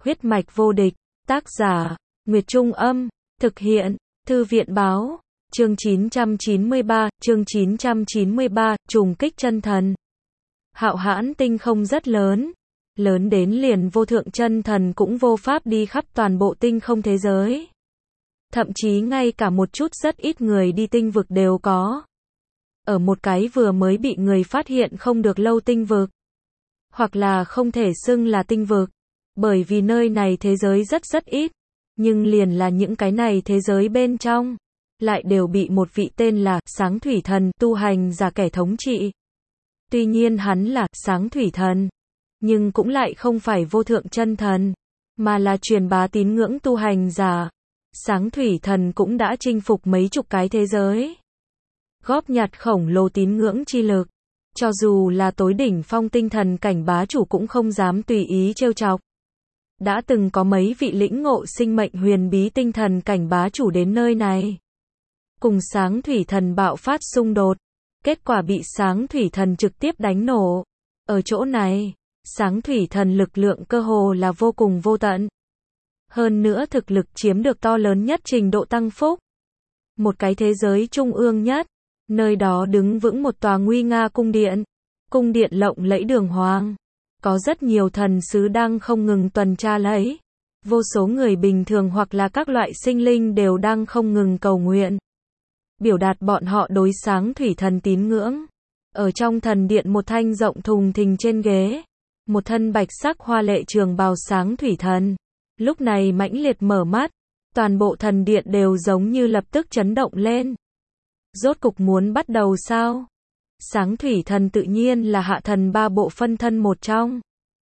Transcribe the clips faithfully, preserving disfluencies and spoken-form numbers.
Huyết mạch vô địch, tác giả, Nguyệt Trung Âm, thực hiện, Thư viện Báo, chương chín trăm chín mươi ba, chương chín trăm chín mươi ba, trùng kích chân thần. Hạo hãn tinh không rất lớn, lớn đến liền vô thượng chân thần cũng vô pháp đi khắp toàn bộ tinh không thế giới. Thậm chí ngay cả một chút rất ít người đi tinh vực đều có. Ở một cái vừa mới bị người phát hiện không được lâu tinh vực, hoặc là không thể xưng là tinh vực, bởi vì nơi này thế giới rất rất ít, nhưng liền là những cái này thế giới bên trong, lại đều bị một vị tên là Sáng Thủy Thần tu hành giả kẻ thống trị. Tuy nhiên hắn là Sáng Thủy Thần, nhưng cũng lại không phải vô thượng chân thần, mà là truyền bá tín ngưỡng tu hành giả. Sáng Thủy Thần cũng đã chinh phục mấy chục cái thế giới, góp nhặt khổng lồ tín ngưỡng chi lực, cho dù là tối đỉnh phong tinh thần cảnh bá chủ cũng không dám tùy ý trêu chọc. Đã từng có mấy vị lĩnh ngộ sinh mệnh huyền bí tinh thần cảnh bá chủ đến nơi này, cùng Sáng Thủy Thần bạo phát xung đột, kết quả bị Sáng Thủy Thần trực tiếp đánh nổ. Ở chỗ này, Sáng Thủy Thần lực lượng cơ hồ là vô cùng vô tận. Hơn nữa thực lực chiếm được to lớn nhất trình độ tăng phúc. Một cái thế giới trung ương nhất, nơi đó đứng vững một tòa nguy nga cung điện. Cung điện lộng lẫy đường hoàng, có rất nhiều thần sứ đang không ngừng tuần tra lấy. Vô số người bình thường hoặc là các loại sinh linh đều đang không ngừng cầu nguyện, biểu đạt bọn họ đối Sáng Thủy Thần tín ngưỡng. Ở trong thần điện một thanh rộng thùng thình trên ghế, một thân bạch sắc hoa lệ trường bào Sáng Thủy Thần, lúc này mãnh liệt mở mắt, toàn bộ thần điện đều giống như lập tức chấn động lên. Rốt cục muốn bắt đầu sao? Sáng Thủy Thần tự nhiên là hạ thần ba bộ phân thân một trong.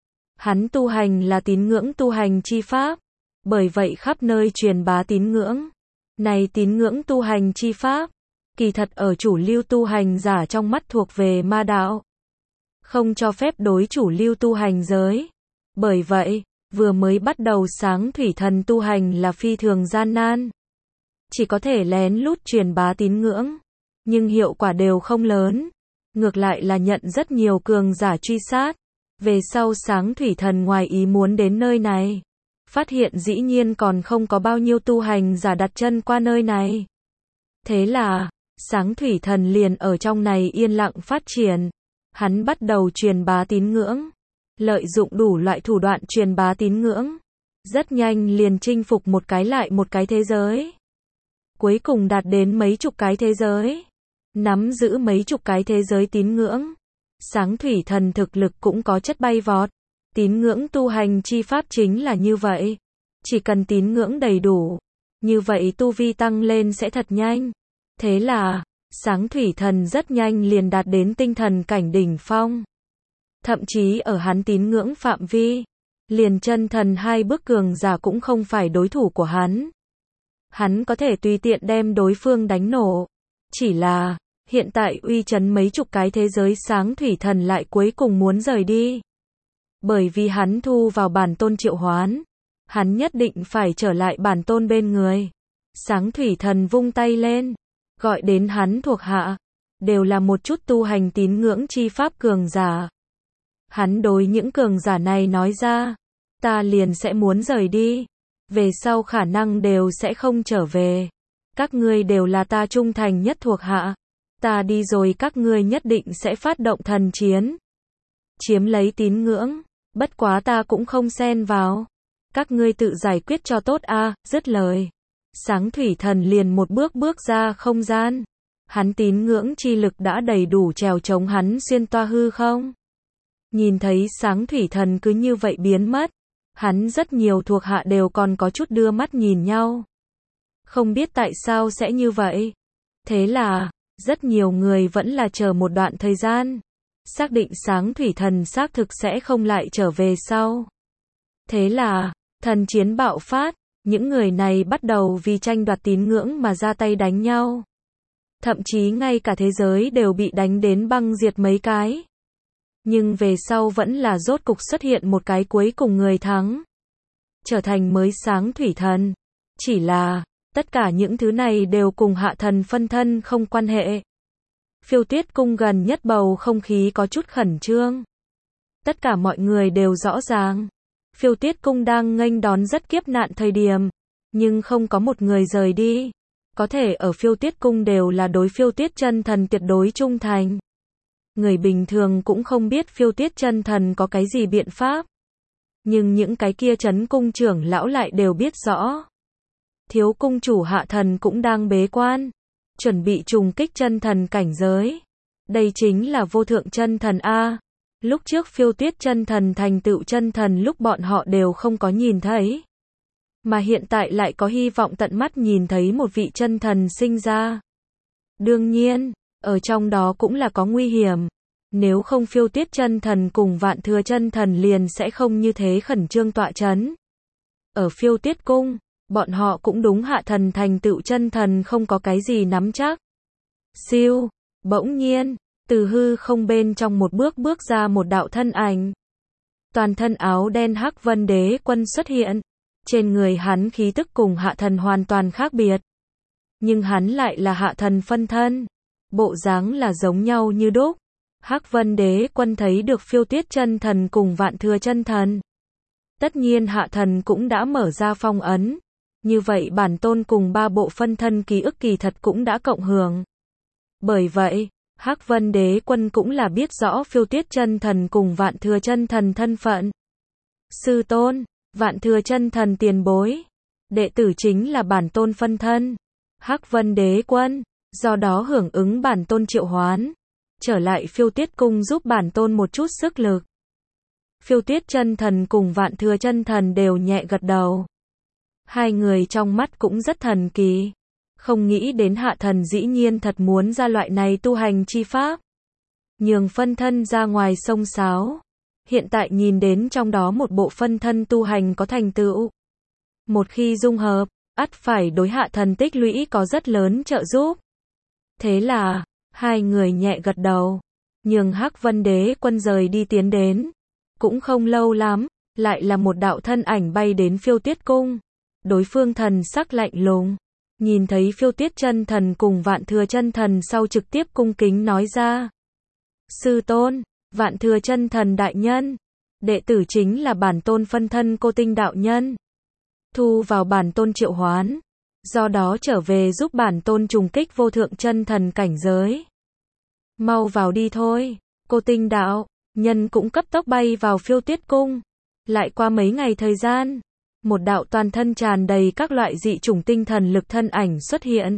Hắn tu hành là tín ngưỡng tu hành chi pháp, bởi vậy khắp nơi truyền bá tín ngưỡng. Này tín ngưỡng tu hành chi pháp, kỳ thật ở chủ lưu tu hành giả trong mắt thuộc về ma đạo, không cho phép đối chủ lưu tu hành giới. Bởi vậy, vừa mới bắt đầu Sáng Thủy Thần tu hành là phi thường gian nan, chỉ có thể lén lút truyền bá tín ngưỡng, nhưng hiệu quả đều không lớn, ngược lại là nhận rất nhiều cường giả truy sát. Về sau Sáng Thủy Thần ngoài ý muốn đến nơi này, phát hiện dĩ nhiên còn không có bao nhiêu tu hành giả đặt chân qua nơi này. Thế là, Sáng Thủy Thần liền ở trong này yên lặng phát triển. Hắn bắt đầu truyền bá tín ngưỡng, lợi dụng đủ loại thủ đoạn truyền bá tín ngưỡng, rất nhanh liền chinh phục một cái lại một cái thế giới. Cuối cùng đạt đến mấy chục cái thế giới, nắm giữ mấy chục cái thế giới tín ngưỡng. Sáng Thủy Thần thực lực cũng có chất bay vọt. Tín ngưỡng tu hành chi pháp chính là như vậy. Chỉ cần tín ngưỡng đầy đủ, như vậy tu vi tăng lên sẽ thật nhanh. Thế là, Sáng Thủy Thần rất nhanh liền đạt đến tinh thần cảnh đỉnh phong. Thậm chí ở hắn tín ngưỡng phạm vi, liền chân thần hai bước cường giả cũng không phải đối thủ của hắn. Hắn có thể tùy tiện đem đối phương đánh nổ. Chỉ là, hiện tại uy chấn mấy chục cái thế giới Sáng Thủy Thần lại cuối cùng muốn rời đi. Bởi vì hắn thu vào bản tôn triệu hoán, hắn nhất định phải trở lại bản tôn bên người. Sáng Thủy Thần vung tay lên, gọi đến hắn thuộc hạ, đều là một chút tu hành tín ngưỡng chi pháp cường giả. Hắn đối những cường giả này nói ra, ta liền sẽ muốn rời đi, về sau khả năng đều sẽ không trở về. Các ngươi đều là ta trung thành nhất thuộc hạ, ta đi rồi các ngươi nhất định sẽ phát động thần chiến, chiếm lấy tín ngưỡng, bất quá ta cũng không xen vào. Các ngươi tự giải quyết cho tốt a. À, dứt lời, Sáng Thủy Thần liền một bước bước ra không gian. Hắn tín ngưỡng chi lực đã đầy đủ trèo chống hắn xuyên toa hư không. Nhìn thấy Sáng Thủy Thần cứ như vậy biến mất, hắn rất nhiều thuộc hạ đều còn có chút đưa mắt nhìn nhau. Không biết tại sao sẽ như vậy. Thế là, rất nhiều người vẫn là chờ một đoạn thời gian, xác định Sáng Thủy Thần xác thực sẽ không lại trở về sau. Thế là, thần chiến bạo phát, những người này bắt đầu vì tranh đoạt tín ngưỡng mà ra tay đánh nhau. Thậm chí ngay cả thế giới đều bị đánh đến băng diệt mấy cái. Nhưng về sau vẫn là rốt cục xuất hiện một cái cuối cùng người thắng, trở thành mới Sáng Thủy Thần. Chỉ là, tất cả những thứ này đều cùng hạ thần phân thân không quan hệ. Phiêu Tuyết cung gần nhất bầu không khí có chút khẩn trương. Tất cả mọi người đều rõ ràng, Phiêu Tiết Cung đang nghênh đón rất kiếp nạn thời điểm, nhưng không có một người rời đi. Có thể ở Phiêu Tiết Cung đều là đối Phiêu Tiết Chân Thần tuyệt đối trung thành. Người bình thường cũng không biết Phiêu Tiết Chân Thần có cái gì biện pháp. Nhưng những cái kia trấn cung trưởng lão lại đều biết rõ. Thiếu cung chủ Hạ Thần cũng đang bế quan, chuẩn bị trùng kích chân thần cảnh giới. Đây chính là vô thượng chân thần A. Lúc trước Phiêu Tiết Chân Thần thành tựu chân thần lúc bọn họ đều không có nhìn thấy. Mà hiện tại lại có hy vọng tận mắt nhìn thấy một vị chân thần sinh ra. Đương nhiên, ở trong đó cũng là có nguy hiểm. Nếu không Phiêu Tiết Chân Thần cùng Vạn Thừa Chân Thần liền sẽ không như thế khẩn trương tọa chấn. Ở Phiêu Tiết Cung, bọn họ cũng đúng Hạ Thần thành tựu chân thần không có cái gì nắm chắc. Siêu, bỗng nhiên, từ hư không bên trong một bước bước ra một đạo thân ảnh. Toàn thân áo đen Hắc Vân Đế Quân xuất hiện. Trên người hắn khí tức cùng Hạ Thần hoàn toàn khác biệt. Nhưng hắn lại là Hạ Thần phân thân. Bộ dáng là giống nhau như đúc. Hắc Vân Đế Quân thấy được Phiêu Tiết Chân Thần cùng Vạn Thừa Chân Thần. Tất nhiên Hạ Thần cũng đã mở ra phong ấn. Như vậy bản tôn cùng ba bộ phân thân ký ức kỳ thật cũng đã cộng hưởng. Bởi vậy, Hắc Vân Đế Quân cũng là biết rõ Phiêu Tiết Chân Thần cùng Vạn Thừa Chân Thần thân phận. Sư tôn, Vạn Thừa Chân Thần tiền bối. Đệ tử chính là bản tôn phân thân. Hắc Vân Đế Quân, do đó hưởng ứng bản tôn triệu hoán. Trở lại Phiêu Tiết Cung giúp bản tôn một chút sức lực. Phiêu Tiết Chân Thần cùng Vạn Thừa Chân Thần đều nhẹ gật đầu. Hai người trong mắt cũng rất thần kỳ. Không nghĩ đến Hạ Thần dĩ nhiên thật muốn ra loại này tu hành chi pháp. Nhường phân thân ra ngoài sông sáo. Hiện tại nhìn đến trong đó một bộ phân thân tu hành có thành tựu. Một khi dung hợp, ắt phải đối Hạ Thần tích lũy có rất lớn trợ giúp. Thế là, hai người nhẹ gật đầu. Nhường Hắc Vân Đế Quân rời đi tiến đến. Cũng không lâu lắm, lại là một đạo thân ảnh bay đến Phiêu Tiết Cung. Đối phương thần sắc lạnh lùng. Nhìn thấy Phiêu Tiết Chân Thần cùng Vạn Thừa Chân Thần sau trực tiếp cung kính nói ra. Sư tôn, Vạn Thừa Chân Thần đại nhân. Đệ tử chính là bản tôn phân thân Cô Tinh đạo nhân. Thu vào bản tôn triệu hoán. Do đó trở về giúp bản tôn trùng kích vô thượng chân thần cảnh giới. Mau vào đi thôi. Cô Tinh đạo nhân cũng cấp tốc bay vào Phiêu Tiết Cung. Lại qua mấy ngày thời gian, một đạo toàn thân tràn đầy các loại dị chủng tinh thần lực thân ảnh xuất hiện.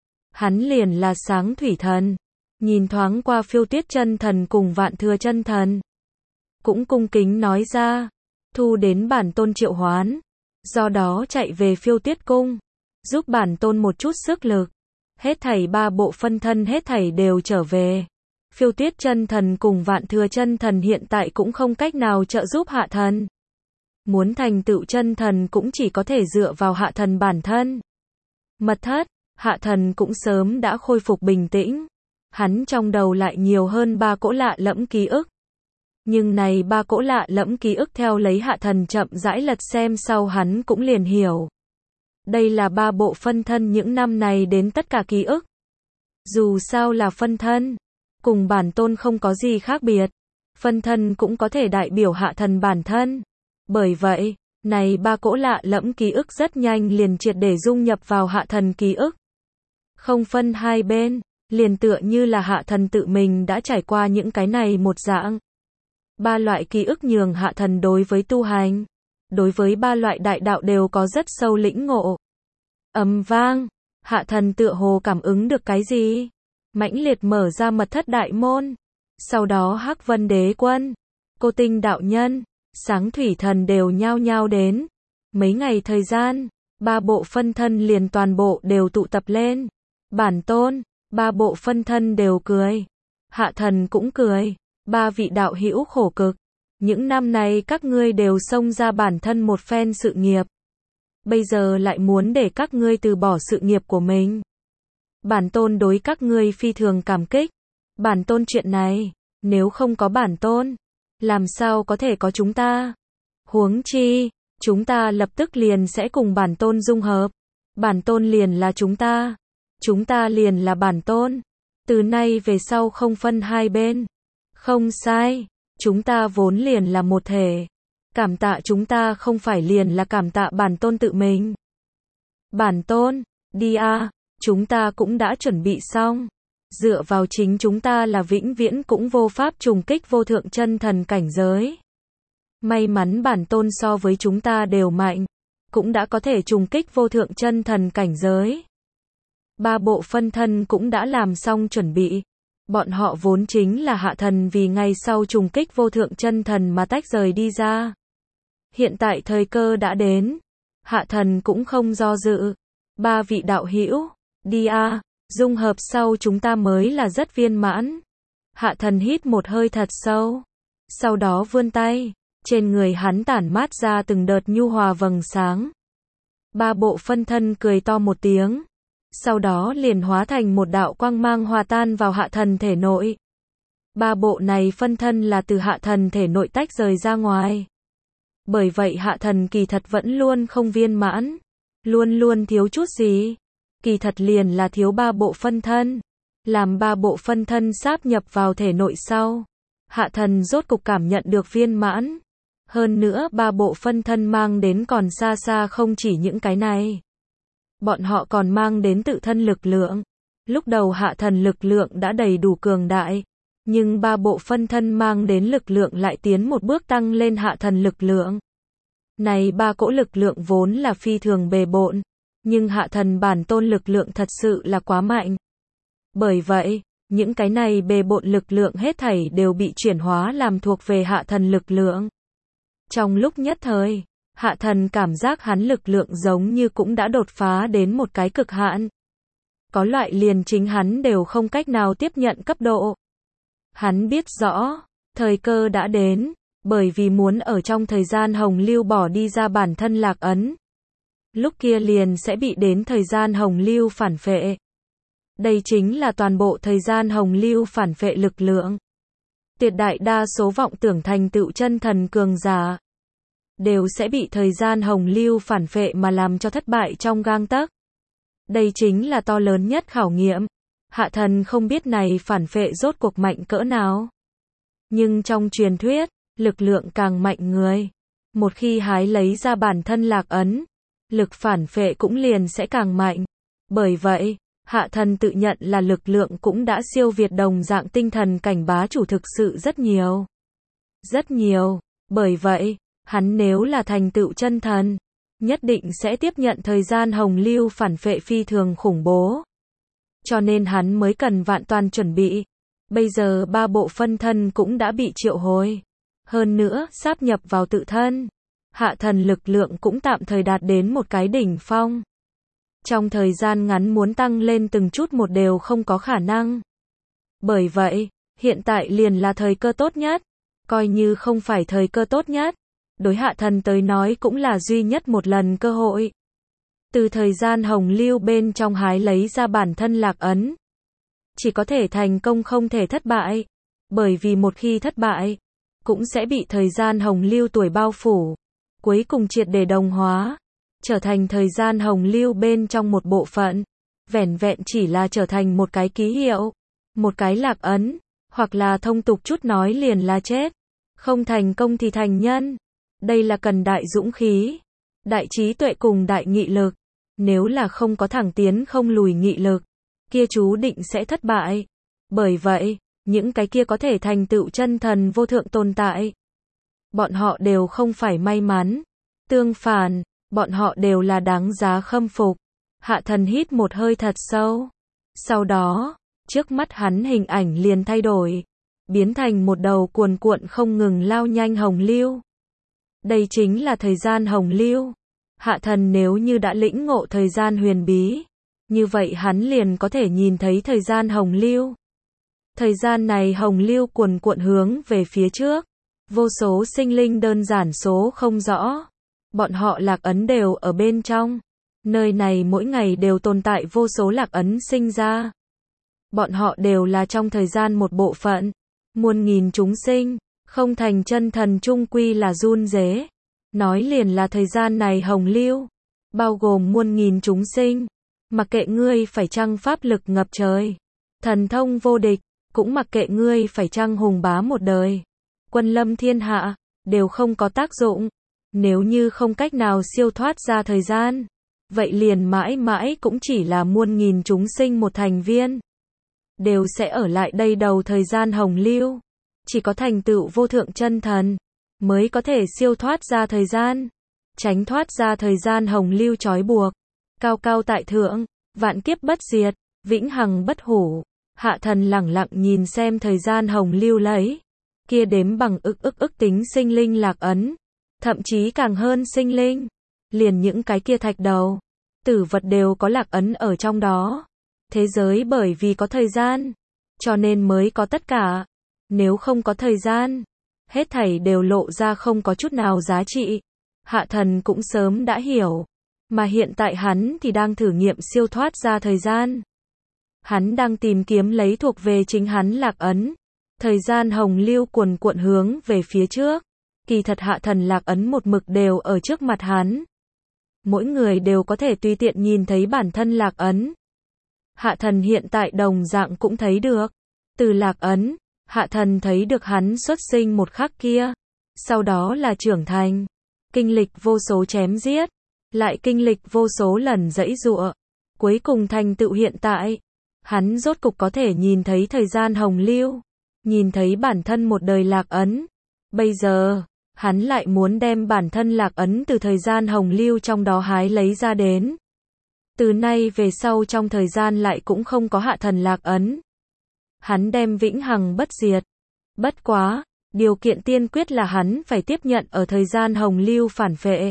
Hắn liền là Sáng Thủy Thần. Nhìn thoáng qua Phiêu Tiết Chân Thần cùng Vạn Thừa Chân Thần. Cũng cung kính nói ra. Thu đến bản tôn triệu hoán. Do đó chạy về Phiêu Tiết Cung. Giúp bản tôn một chút sức lực. Hết thảy ba bộ phân thân hết thảy đều trở về. Phiêu Tiết Chân Thần cùng Vạn Thừa Chân Thần hiện tại cũng không cách nào trợ giúp Hạ Thần. Muốn thành tựu chân thần cũng chỉ có thể dựa vào Hạ Thần bản thân. Mật thất, Hạ Thần cũng sớm đã khôi phục bình tĩnh. Hắn trong đầu lại nhiều hơn ba cỗ lạ lẫm ký ức. Nhưng này ba cỗ lạ lẫm ký ức theo lấy Hạ Thần chậm rãi lật xem sau hắn cũng liền hiểu. Đây là ba bộ phân thân những năm này đến tất cả ký ức. Dù sao là phân thân, cùng bản tôn không có gì khác biệt. Phân thân cũng có thể đại biểu Hạ Thần bản thân. Bởi vậy, này ba cỗ lạ lẫm ký ức rất nhanh liền triệt để dung nhập vào Hạ Thần ký ức. Không phân hai bên, liền tựa như là Hạ Thần tự mình đã trải qua những cái này một dạng. Ba loại ký ức nhường Hạ Thần đối với tu hành, đối với ba loại đại đạo đều có rất sâu lĩnh ngộ. Ầm vang, Hạ Thần tựa hồ cảm ứng được cái gì, mãnh liệt mở ra mật thất đại môn. Sau đó Hắc Vân Đế Quân, Cô Tinh đạo nhân, Sáng Thủy Thần đều nhao nhao đến. Mấy ngày thời gian, ba bộ phân thân liền toàn bộ đều tụ tập lên. Bản tôn, ba bộ phân thân đều cười. Hạ Thần cũng cười. Ba vị đạo hữu khổ cực. Những năm này các ngươi đều xông ra bản thân một phen sự nghiệp. Bây giờ lại muốn để các ngươi từ bỏ sự nghiệp của mình. Bản tôn đối các ngươi phi thường cảm kích. Bản tôn chuyện này, nếu không có bản tôn, làm sao có thể có chúng ta? Huống chi, chúng ta lập tức liền sẽ cùng bản tôn dung hợp. Bản tôn liền là chúng ta. Chúng ta liền là bản tôn. Từ nay về sau không phân hai bên. Không sai, chúng ta vốn liền là một thể. Cảm tạ chúng ta không phải liền là cảm tạ bản tôn tự mình. Bản tôn, đi a, chúng ta cũng đã chuẩn bị xong. Dựa vào chính chúng ta là vĩnh viễn cũng vô pháp trùng kích vô thượng chân thần cảnh giới. May mắn bản tôn so với chúng ta đều mạnh, cũng đã có thể trùng kích vô thượng chân thần cảnh giới. Ba bộ phân thân cũng đã làm xong chuẩn bị. Bọn họ vốn chính là hạ thần vì ngày sau trùng kích vô thượng chân thần mà tách rời đi ra. Hiện tại thời cơ đã đến. Hạ thần cũng không do dự. Ba vị đạo hữu, đi a, dung hợp sau chúng ta mới là rất viên mãn. Hạ thần hít một hơi thật sâu. Sau đó vươn tay. Trên người hắn tản mát ra từng đợt nhu hòa vầng sáng. Ba bộ phân thân cười to một tiếng. Sau đó liền hóa thành một đạo quang mang hòa tan vào hạ thần thể nội. Ba bộ này phân thân là từ hạ thần thể nội tách rời ra ngoài. Bởi vậy hạ thần kỳ thật vẫn luôn không viên mãn. Luôn luôn thiếu chút gì. Kỳ thật liền là thiếu ba bộ phân thân. Làm ba bộ phân thân sáp nhập vào thể nội sau. Hạ thần rốt cục cảm nhận được viên mãn. Hơn nữa ba bộ phân thân mang đến còn xa xa không chỉ những cái này. Bọn họ còn mang đến tự thân lực lượng. Lúc đầu hạ thần lực lượng đã đầy đủ cường đại. Nhưng ba bộ phân thân mang đến lực lượng lại tiến một bước tăng lên hạ thần lực lượng. Này ba cỗ lực lượng vốn là phi thường bề bộn. Nhưng hạ thần bản tôn lực lượng thật sự là quá mạnh. Bởi vậy, những cái này bề bộn lực lượng hết thảy đều bị chuyển hóa làm thuộc về hạ thần lực lượng. Trong lúc nhất thời, hạ thần cảm giác hắn lực lượng giống như cũng đã đột phá đến một cái cực hạn. Có loại liền chính hắn đều không cách nào tiếp nhận cấp độ. Hắn biết rõ, thời cơ đã đến, bởi vì muốn ở trong thời gian hồng lưu bỏ đi ra bản thân lạc ấn. Lúc kia liền sẽ bị đến thời gian hồng lưu phản phệ. Đây chính là toàn bộ thời gian hồng lưu phản phệ lực lượng. Tuyệt đại đa số vọng tưởng thành tựu chân thần cường giả đều sẽ bị thời gian hồng lưu phản phệ mà làm cho thất bại trong gang tấc. Đây chính là to lớn nhất khảo nghiệm. Hạ thần không biết này phản phệ rốt cuộc mạnh cỡ nào. Nhưng trong truyền thuyết, lực lượng càng mạnh người. Một khi hái lấy ra bản thân lạc ấn, lực phản phệ cũng liền sẽ càng mạnh. Bởi vậy, hạ thần tự nhận là lực lượng cũng đã siêu việt đồng dạng tinh thần cảnh bá chủ thực sự rất nhiều. Rất nhiều. Bởi vậy, hắn nếu là thành tựu chân thần, nhất định sẽ tiếp nhận thời gian hồng lưu phản phệ phi thường khủng bố. Cho nên hắn mới cần vạn toàn chuẩn bị. Bây giờ ba bộ phân thân cũng đã bị triệu hồi. Hơn nữa, sáp nhập vào tự thân. Hạ thần lực lượng cũng tạm thời đạt đến một cái đỉnh phong. Trong thời gian ngắn muốn tăng lên từng chút một đều không có khả năng. Bởi vậy, hiện tại liền là thời cơ tốt nhất. Coi như không phải thời cơ tốt nhất. Đối hạ thần tới nói cũng là duy nhất một lần cơ hội. Từ thời gian hồng lưu bên trong hái lấy ra bản thân lạc ấn. Chỉ có thể thành công không thể thất bại. Bởi vì một khi thất bại, cũng sẽ bị thời gian hồng lưu tuổi bao phủ. Cuối cùng triệt để đồng hóa. Trở thành thời gian hồng lưu bên trong một bộ phận. Vẻn vẹn chỉ là trở thành một cái ký hiệu. Một cái lạc ấn. Hoặc là thông tục chút nói liền là chết. Không thành công thì thành nhân. Đây là cần đại dũng khí, đại trí tuệ cùng đại nghị lực. Nếu là không có thẳng tiến không lùi nghị lực, kia chú định sẽ thất bại. Bởi vậy, những cái kia có thể thành tựu chân thần vô thượng tồn tại, bọn họ đều không phải may mắn. Tương phản, bọn họ đều là đáng giá khâm phục. Hạ thần hít một hơi thật sâu. Sau đó, trước mắt hắn hình ảnh liền thay đổi, biến thành một đầu cuồn cuộn không ngừng lao nhanh hồng lưu. Đây chính là thời gian hồng lưu. Hạ thần nếu như đã lĩnh ngộ thời gian huyền bí, như vậy hắn liền có thể nhìn thấy thời gian hồng lưu. Thời gian này hồng lưu cuồn cuộn hướng về phía trước. Vô số sinh linh đơn giản số không rõ. Bọn họ lạc ấn đều ở bên trong. Nơi này mỗi ngày đều tồn tại vô số lạc ấn sinh ra. Bọn họ đều là trong thời gian một bộ phận. Muôn nghìn chúng sinh. Không thành chân thần chung quy là run rế. Nói liền là thời gian này hồng lưu. Bao gồm muôn nghìn chúng sinh. Mặc kệ ngươi phải chăng pháp lực ngập trời. Thần thông vô địch. Cũng mặc kệ ngươi phải chăng hùng bá một đời. Quân lâm thiên hạ. đều không có tác dụng. Nếu như không cách nào siêu thoát ra thời gian, vậy liền mãi mãi cũng chỉ là muôn nghìn chúng sinh một thành viên, đều sẽ ở lại đây đầu thời gian hồng lưu. Chỉ có thành tựu vô thượng chân thần, mới có thể siêu thoát ra thời gian, tránh thoát ra thời gian hồng lưu trói buộc. Cao cao tại thượng, vạn kiếp bất diệt, vĩnh hằng bất hủ. Hạ thần lẳng lặng nhìn xem thời gian hồng lưu lấy, kia đếm bằng ức ức ức tính sinh linh lạc ấn, thậm chí càng hơn sinh linh. Liền những cái kia thạch đầu, tử vật đều có lạc ấn ở trong đó. Thế giới bởi vì có thời gian, cho nên mới có tất cả. Nếu không có thời gian, hết thảy đều lộ ra không có chút nào giá trị. Hạ thần cũng sớm đã hiểu, mà hiện tại hắn thì đang thử nghiệm siêu thoát ra thời gian. Hắn đang tìm kiếm lấy thuộc về chính hắn lạc ấn. Thời gian hồng lưu cuồn cuộn hướng về phía trước. Kỳ thật hạ thần lạc ấn một mực đều ở trước mặt hắn. Mỗi người đều có thể tùy tiện nhìn thấy bản thân lạc ấn. Hạ thần hiện tại đồng dạng cũng thấy được. Từ lạc ấn, hạ thần thấy được hắn xuất sinh một khắc kia. Sau đó là trưởng thành. Kinh lịch vô số chém giết. Lại kinh lịch vô số lần giãy giụa. Cuối cùng thành tựu hiện tại. Hắn rốt cục có thể nhìn thấy thời gian hồng lưu. Nhìn thấy bản thân một đời lạc ấn. Bây giờ, hắn lại muốn đem bản thân lạc ấn từ thời gian hồng lưu trong đó hái lấy ra đến. Từ nay về sau trong thời gian lại cũng không có hạ thần lạc ấn. Hắn đem vĩnh hằng bất diệt. Bất quá, điều kiện tiên quyết là hắn phải tiếp nhận ở thời gian hồng lưu phản phệ.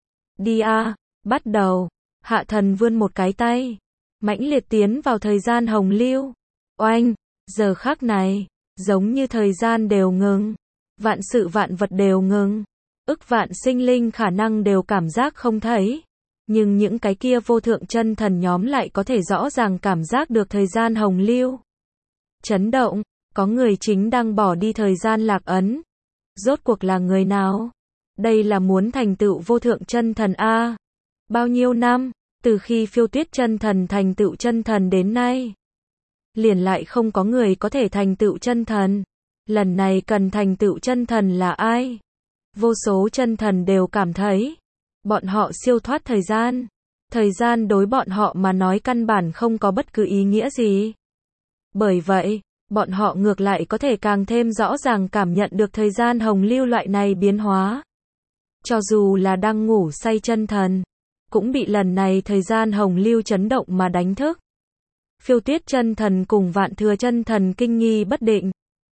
Đi a, bắt đầu. Hạ thần vươn một cái tay, mãnh liệt tiến vào thời gian hồng lưu. Oanh, giờ khắc này, giống như thời gian đều ngừng. Vạn sự vạn vật đều ngừng. Ức vạn sinh linh khả năng đều cảm giác không thấy. Nhưng những cái kia vô thượng chân thần nhóm lại có thể rõ ràng cảm giác được thời gian hồng lưu. Chấn động, có người chính đang bỏ đi thời gian lạc ấn. Rốt cuộc là người nào? Đây là muốn thành tựu vô thượng chân thần A. Bao nhiêu năm, từ khi phiêu tuyết chân thần thành tựu chân thần đến nay. Liền lại không có người có thể thành tựu chân thần. Lần này cần thành tựu chân thần là ai? Vô số chân thần đều cảm thấy, bọn họ siêu thoát thời gian. Thời gian đối bọn họ mà nói căn bản không có bất cứ ý nghĩa gì. Bởi vậy, bọn họ ngược lại có thể càng thêm rõ ràng cảm nhận được thời gian hồng lưu loại này biến hóa. Cho dù là đang ngủ say chân thần, cũng bị lần này thời gian hồng lưu chấn động mà đánh thức. Phiêu tuyết chân thần cùng vạn thừa chân thần kinh nghi bất định.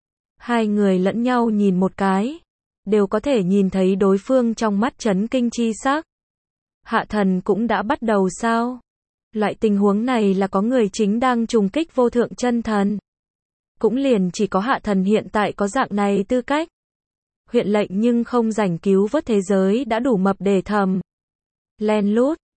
Hai người lẫn nhau nhìn một cái, đều có thể nhìn thấy đối phương trong mắt chấn kinh chi sắc. Hạ thần cũng đã bắt đầu sao? Loại tình huống này là có người chính đang trùng kích vô thượng chân thần. Cũng liền chỉ có hạ thần hiện tại có dạng này tư cách. Huyện lệnh nhưng không rảnh cứu vớt thế giới đã đủ mập để thầm. Len lút,